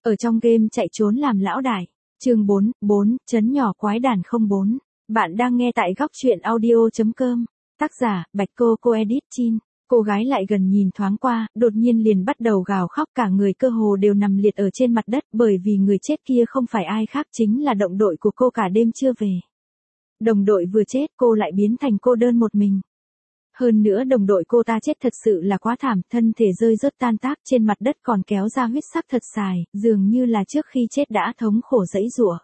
Ở trong game chạy trốn làm lão đại. Chương 4, trấn nhỏ quái đàn 04. Bạn đang nghe tại góc truyện audio.com. Tác giả, Bạch Cô edit Chin. Cô gái lại gần nhìn thoáng qua, đột nhiên liền bắt đầu gào khóc, cả người cơ hồ đều nằm liệt ở trên mặt đất, bởi vì người chết kia không phải ai khác chính là đồng đội của cô cả đêm chưa về. Đồng đội vừa chết, cô lại biến thành cô đơn một mình. Hơn nữa đồng đội cô ta chết thật sự là quá thảm, thân thể rơi rớt tan tác, trên mặt đất còn kéo ra huyết sắc thật dài, dường như là trước khi chết đã thống khổ giãy giụa.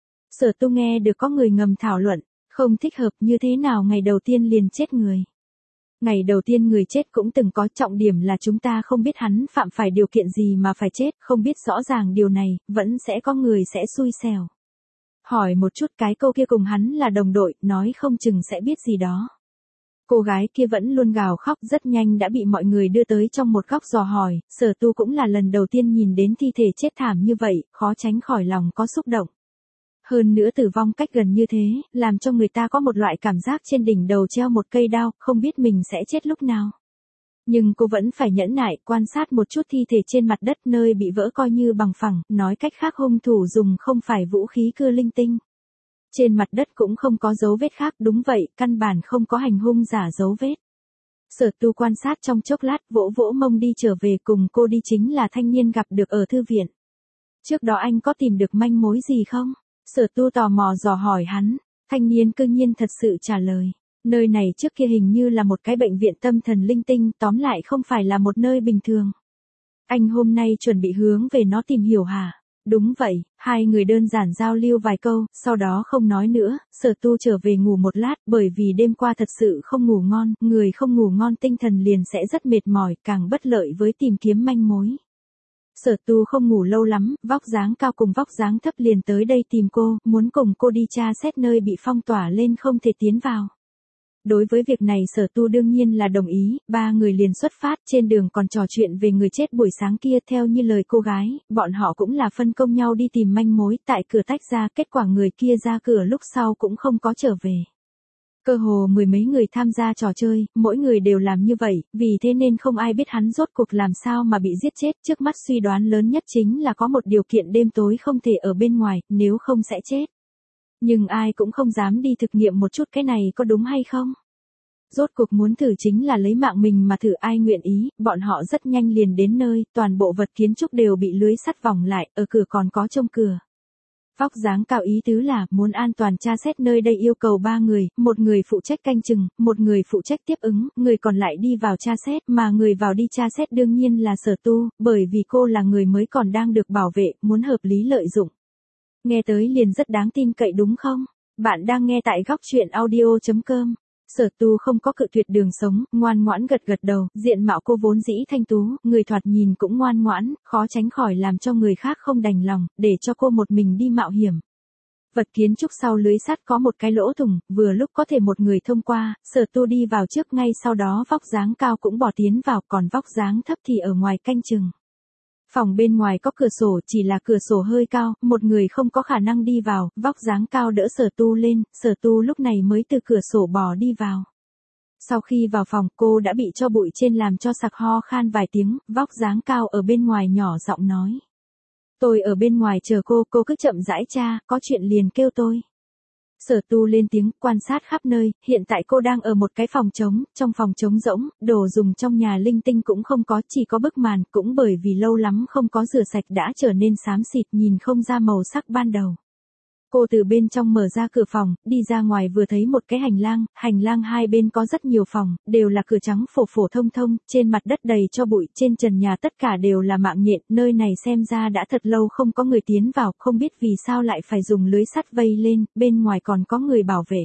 Sở Tu nghe được có người ngầm thảo luận, không thích hợp, như thế nào ngày đầu tiên liền chết người. Ngày đầu tiên người chết cũng từng có, trọng điểm là chúng ta không biết hắn phạm phải điều kiện gì mà phải chết, không biết rõ ràng điều này, vẫn sẽ có người sẽ xui xẻo. Hỏi một chút, cái cô kia cùng hắn là đồng đội, nói không chừng sẽ biết gì đó. Cô gái kia vẫn luôn gào khóc, rất nhanh đã bị mọi người đưa tới trong một góc dò hỏi. Sở Tu cũng là lần đầu tiên nhìn đến thi thể chết thảm như vậy, khó tránh khỏi lòng có xúc động. Hơn nữa tử vong cách gần như thế, làm cho người ta có một loại cảm giác trên đỉnh đầu treo một cây đao, không biết mình sẽ chết lúc nào. Nhưng cô vẫn phải nhẫn nại, quan sát một chút thi thể trên mặt đất, nơi bị vỡ coi như bằng phẳng, nói cách khác hung thủ dùng không phải vũ khí cưa linh tinh. Trên mặt đất cũng không có dấu vết khác, đúng vậy, căn bản không có hành hung giả dấu vết. Sở Tu quan sát trong chốc lát, vỗ vỗ mông đi trở về, cùng cô đi chính là thanh niên gặp được ở thư viện. Trước đó anh có tìm được manh mối gì không? Sở Tu tò mò dò hỏi hắn, thanh niên cư nhiên thật sự trả lời. Nơi này trước kia hình như là một cái bệnh viện tâm thần linh tinh, tóm lại không phải là một nơi bình thường. Anh hôm nay chuẩn bị hướng về nó tìm hiểu hả? Đúng vậy, hai người đơn giản giao lưu vài câu, sau đó không nói nữa, Sở Tu trở về ngủ một lát, bởi vì đêm qua thật sự không ngủ ngon, người không ngủ ngon tinh thần liền sẽ rất mệt mỏi, càng bất lợi với tìm kiếm manh mối. Sở Tu không ngủ lâu lắm, vóc dáng cao cùng vóc dáng thấp liền tới đây tìm cô, muốn cùng cô đi tra xét nơi bị phong tỏa lên không thể tiến vào. Đối với việc này Sở Tu đương nhiên là đồng ý, ba người liền xuất phát, trên đường còn trò chuyện về người chết buổi sáng kia, theo như lời cô gái, bọn họ cũng là phân công nhau đi tìm manh mối, tại cửa tách ra, kết quả người kia ra cửa lúc sau cũng không có trở về. Cơ hồ mười mấy người tham gia trò chơi, mỗi người đều làm như vậy, vì thế nên không ai biết hắn rốt cuộc làm sao mà bị giết chết, trước mắt suy đoán lớn nhất chính là có một điều kiện đêm tối không thể ở bên ngoài, nếu không sẽ chết. Nhưng ai cũng không dám đi thực nghiệm một chút cái này có đúng hay không. Rốt cuộc muốn thử chính là lấy mạng mình mà thử, ai nguyện ý, bọn họ rất nhanh liền đến nơi, toàn bộ vật kiến trúc đều bị lưới sắt vòng lại, ở cửa còn có trông cửa. Vóc dáng cao ý tứ là muốn an toàn tra xét nơi đây yêu cầu 3 người, một người phụ trách canh chừng, một người phụ trách tiếp ứng, người còn lại đi vào tra xét, mà người vào đi tra xét đương nhiên là Sở Tu, bởi vì cô là người mới còn đang được bảo vệ, muốn hợp lý lợi dụng. Nghe tới liền rất đáng tin cậy đúng không? Bạn đang nghe tại góc truyện audio.com. Sở Tu không có cự tuyệt đường sống, ngoan ngoãn gật gật đầu, diện mạo cô vốn dĩ thanh tú, người thoạt nhìn cũng ngoan ngoãn, khó tránh khỏi làm cho người khác không đành lòng, để cho cô một mình đi mạo hiểm. Vật kiến trúc sau lưới sắt có một cái lỗ thủng, vừa lúc có thể một người thông qua, Sở Tu đi vào trước, ngay sau đó vóc dáng cao cũng bỏ tiến vào, còn vóc dáng thấp thì ở ngoài canh chừng. Phòng bên ngoài có cửa sổ, chỉ là cửa sổ hơi cao, một người không có khả năng đi vào, vóc dáng cao đỡ Sở Tu lên, Sở Tu lúc này mới từ cửa sổ bò đi vào. Sau khi vào phòng, cô đã bị cho bụi trên làm cho sặc ho khan vài tiếng, vóc dáng cao ở bên ngoài nhỏ giọng nói. Tôi ở bên ngoài chờ cô cứ chậm rãi tra, có chuyện liền kêu tôi. Sở Tu lên tiếng, quan sát khắp nơi, hiện tại cô đang ở một cái phòng trống, trong phòng trống rỗng, đồ dùng trong nhà linh tinh cũng không có, chỉ có bức màn, cũng bởi vì lâu lắm không có rửa sạch đã trở nên xám xịt, nhìn không ra màu sắc ban đầu. Cô từ bên trong mở ra cửa phòng, đi ra ngoài vừa thấy một cái hành lang hai bên có rất nhiều phòng, đều là cửa trắng phổ phổ thông thông, trên mặt đất đầy cho bụi, trên trần nhà tất cả đều là mạng nhện, nơi này xem ra đã thật lâu không có người tiến vào, không biết vì sao lại phải dùng lưới sắt vây lên, bên ngoài còn có người bảo vệ.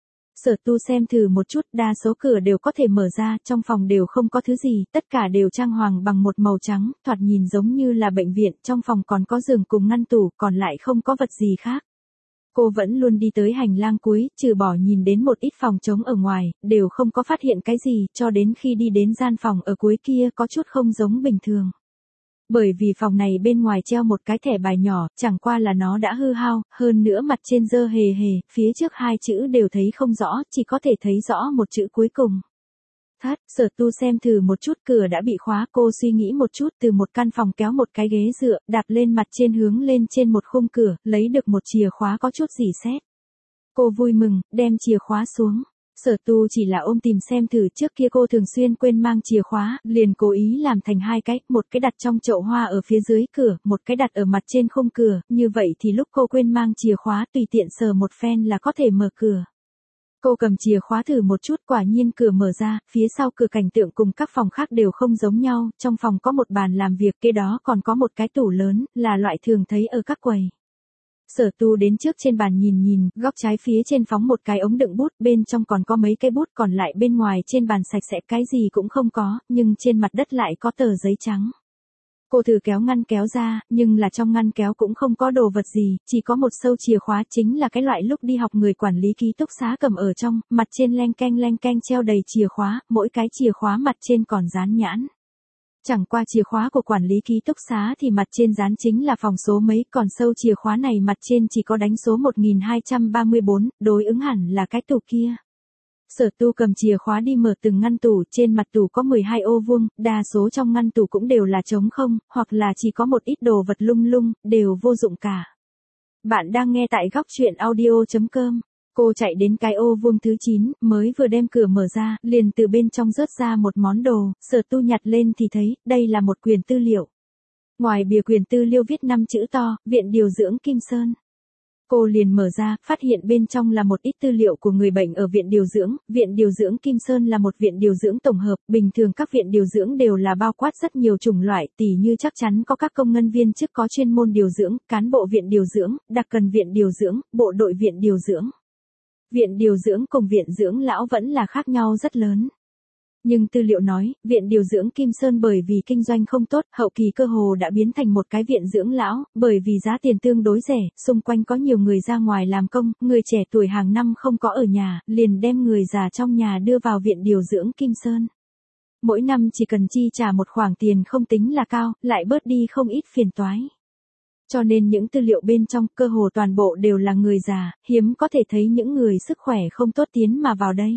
Sở Tu xem thử một chút, đa số cửa đều có thể mở ra, trong phòng đều không có thứ gì, tất cả đều trang hoàng bằng một màu trắng, thoạt nhìn giống như là bệnh viện, trong phòng còn có giường cùng ngăn tủ, còn lại không có vật gì khác. Cô vẫn luôn đi tới hành lang cuối, trừ bỏ nhìn đến một ít phòng trống ở ngoài, đều không có phát hiện cái gì, cho đến khi đi đến gian phòng ở cuối kia có chút không giống bình thường. Bởi vì phòng này bên ngoài treo một cái thẻ bài nhỏ, chẳng qua là nó đã hư hao, hơn nữa mặt trên dơ hề hề, phía trước hai chữ đều thấy không rõ, chỉ có thể thấy rõ một chữ cuối cùng. Thất, Sở Tu xem thử một chút cửa đã bị khóa, cô suy nghĩ một chút từ một căn phòng kéo một cái ghế dựa, đạp lên mặt trên hướng lên trên một khung cửa, lấy được một chìa khóa có chút rỉ sét. Cô vui mừng, đem chìa khóa xuống. Sở Tu chỉ là ôm tìm xem thử, trước kia cô thường xuyên quên mang chìa khóa, liền cố ý làm thành hai cái, một cái đặt trong chậu hoa ở phía dưới cửa, một cái đặt ở mặt trên khung cửa, như vậy thì lúc cô quên mang chìa khóa tùy tiện sờ một phen là có thể mở cửa. Cô cầm chìa khóa thử một chút, quả nhiên cửa mở ra, phía sau cửa cảnh tượng cùng các phòng khác đều không giống nhau, trong phòng có một bàn làm việc, kế đó còn có một cái tủ lớn, là loại thường thấy ở các quầy. Sở Tu đến trước trên bàn nhìn nhìn, góc trái phía trên phóng một cái ống đựng bút, bên trong còn có mấy cái bút, còn lại bên ngoài trên bàn sạch sẽ cái gì cũng không có, nhưng trên mặt đất lại có tờ giấy trắng. Cô thử kéo ngăn kéo ra, nhưng là trong ngăn kéo cũng không có đồ vật gì, chỉ có một sâu chìa khóa, chính là cái loại lúc đi học người quản lý ký túc xá cầm ở trong, mặt trên leng keng treo đầy chìa khóa, mỗi cái chìa khóa mặt trên còn dán nhãn. Chẳng qua chìa khóa của quản lý ký túc xá thì mặt trên dán chính là phòng số mấy, còn sâu chìa khóa này mặt trên chỉ có đánh số 1234, đối ứng hẳn là cái tủ kia. Sở Tu cầm chìa khóa đi mở từng ngăn tủ, trên mặt tủ có 12 ô vuông, đa số trong ngăn tủ cũng đều là trống không, hoặc là chỉ có một ít đồ vật lung lung, đều vô dụng cả. Bạn đang nghe tại góc truyện audio.com. Cô chạy đến cái ô vuông thứ 9, mới vừa đem cửa mở ra, liền từ bên trong rớt ra một món đồ, Sở Tu nhặt lên thì thấy, đây là một quyển tư liệu. Ngoài bìa quyển tư liệu viết 5 chữ to, Viện Điều dưỡng Kim Sơn. Cô liền mở ra, phát hiện bên trong là một ít tư liệu của người bệnh ở Viện Điều dưỡng Kim Sơn là một viện điều dưỡng tổng hợp, bình thường các viện điều dưỡng đều là bao quát rất nhiều chủng loại, tỉ như chắc chắn có các công nhân viên chức có chuyên môn điều dưỡng, cán bộ viện điều dưỡng, đặc cần viện điều dưỡng, bộ đội viện điều dưỡng. Viện điều dưỡng cùng viện dưỡng lão vẫn là khác nhau rất lớn. Nhưng tư liệu nói, Viện Điều dưỡng Kim Sơn bởi vì kinh doanh không tốt, hậu kỳ cơ hồ đã biến thành một cái viện dưỡng lão, bởi vì giá tiền tương đối rẻ, xung quanh có nhiều người ra ngoài làm công, người trẻ tuổi hàng năm không có ở nhà, liền đem người già trong nhà đưa vào Viện Điều dưỡng Kim Sơn. Mỗi năm chỉ cần chi trả một khoản tiền không tính là cao, lại bớt đi không ít phiền toái. Cho nên những tư liệu bên trong cơ hồ toàn bộ đều là người già, hiếm có thể thấy những người sức khỏe không tốt tiến mà vào đây.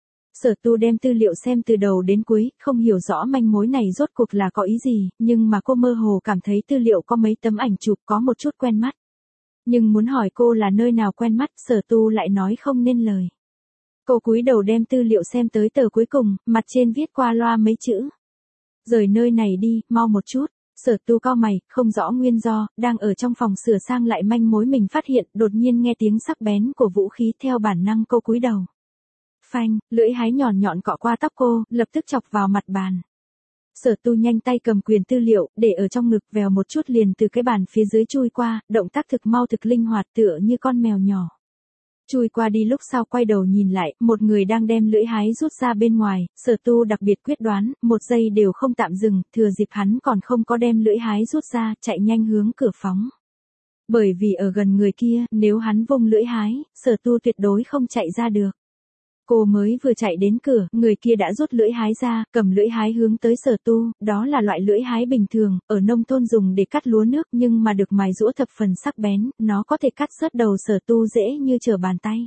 Sở Tu đem tư liệu xem từ đầu đến cuối, không hiểu rõ manh mối này rốt cuộc là có ý gì, nhưng mà cô mơ hồ cảm thấy tư liệu có mấy tấm ảnh chụp có một chút quen mắt. Nhưng muốn hỏi cô là nơi nào quen mắt, Sở Tu lại nói không nên lời. Cô cúi đầu đem tư liệu xem tới tờ cuối cùng, mặt trên viết qua loa mấy chữ. Rời nơi này đi, mau một chút. Sở Tu cau mày, không rõ nguyên do, đang ở trong phòng sửa sang lại manh mối mình phát hiện, đột nhiên nghe tiếng sắc bén của vũ khí, theo bản năng cô cúi đầu. Phanh, lưỡi hái nhọn nhọn cọ qua tóc cô, lập tức chọc vào mặt bàn. Sở Tu nhanh tay cầm quyển tư liệu, để ở trong ngực, vèo một chút liền từ cái bàn phía dưới chui qua, động tác thực mau thực linh hoạt tựa như con mèo nhỏ. Chui qua đi lúc sau quay đầu nhìn lại, một người đang đem lưỡi hái rút ra bên ngoài, Sở Tu đặc biệt quyết đoán, một giây đều không tạm dừng, thừa dịp hắn còn không có đem lưỡi hái rút ra, chạy nhanh hướng cửa phóng. Bởi vì ở gần người kia, nếu hắn vung lưỡi hái, Sở Tu tuyệt đối không chạy ra được. Cô mới vừa chạy đến cửa, người kia đã rút lưỡi hái ra, cầm lưỡi hái hướng tới Sở Tu, đó là loại lưỡi hái bình thường, ở nông thôn dùng để cắt lúa nước nhưng mà được mài giũa thập phần sắc bén, nó có thể cắt rớt đầu Sở Tu dễ như trở bàn tay.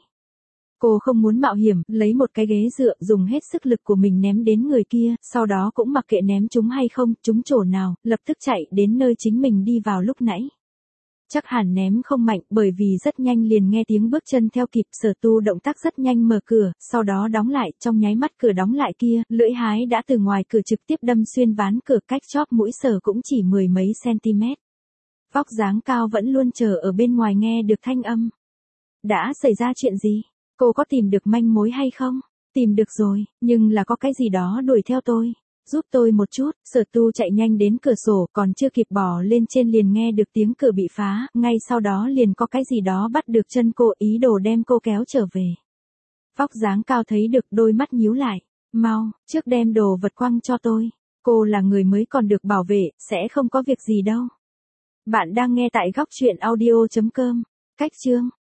Cô không muốn mạo hiểm, lấy một cái ghế dựa, dùng hết sức lực của mình ném đến người kia, sau đó cũng mặc kệ ném trúng hay không, trúng chỗ nào, lập tức chạy đến nơi chính mình đi vào lúc nãy. Chắc hẳn ném không mạnh, bởi vì rất nhanh liền nghe tiếng bước chân theo kịp, Sở Tu động tác rất nhanh mở cửa, sau đó đóng lại, trong nháy mắt cửa đóng lại kia, lưỡi hái đã từ ngoài cửa trực tiếp đâm xuyên ván cửa, cách chóp mũi Sở cũng chỉ 10 mấy cm. Vóc dáng cao vẫn luôn chờ ở bên ngoài nghe được thanh âm. Đã xảy ra chuyện gì? Cô có tìm được manh mối hay không? Tìm được rồi, nhưng là có cái gì đó đuổi theo tôi. Giúp tôi một chút. Sở Tu chạy nhanh đến cửa sổ, còn chưa kịp bò lên trên liền nghe được tiếng cửa bị phá, ngay sau đó liền có cái gì đó bắt được chân cô, ý đồ đem cô kéo trở về. Vóc dáng cao thấy được, đôi mắt nhíu lại. Mau, trước đem đồ vật quăng cho tôi. Cô là người mới còn được bảo vệ, sẽ không có việc gì đâu. Bạn đang nghe tại góc truyện audio.com. Cách chương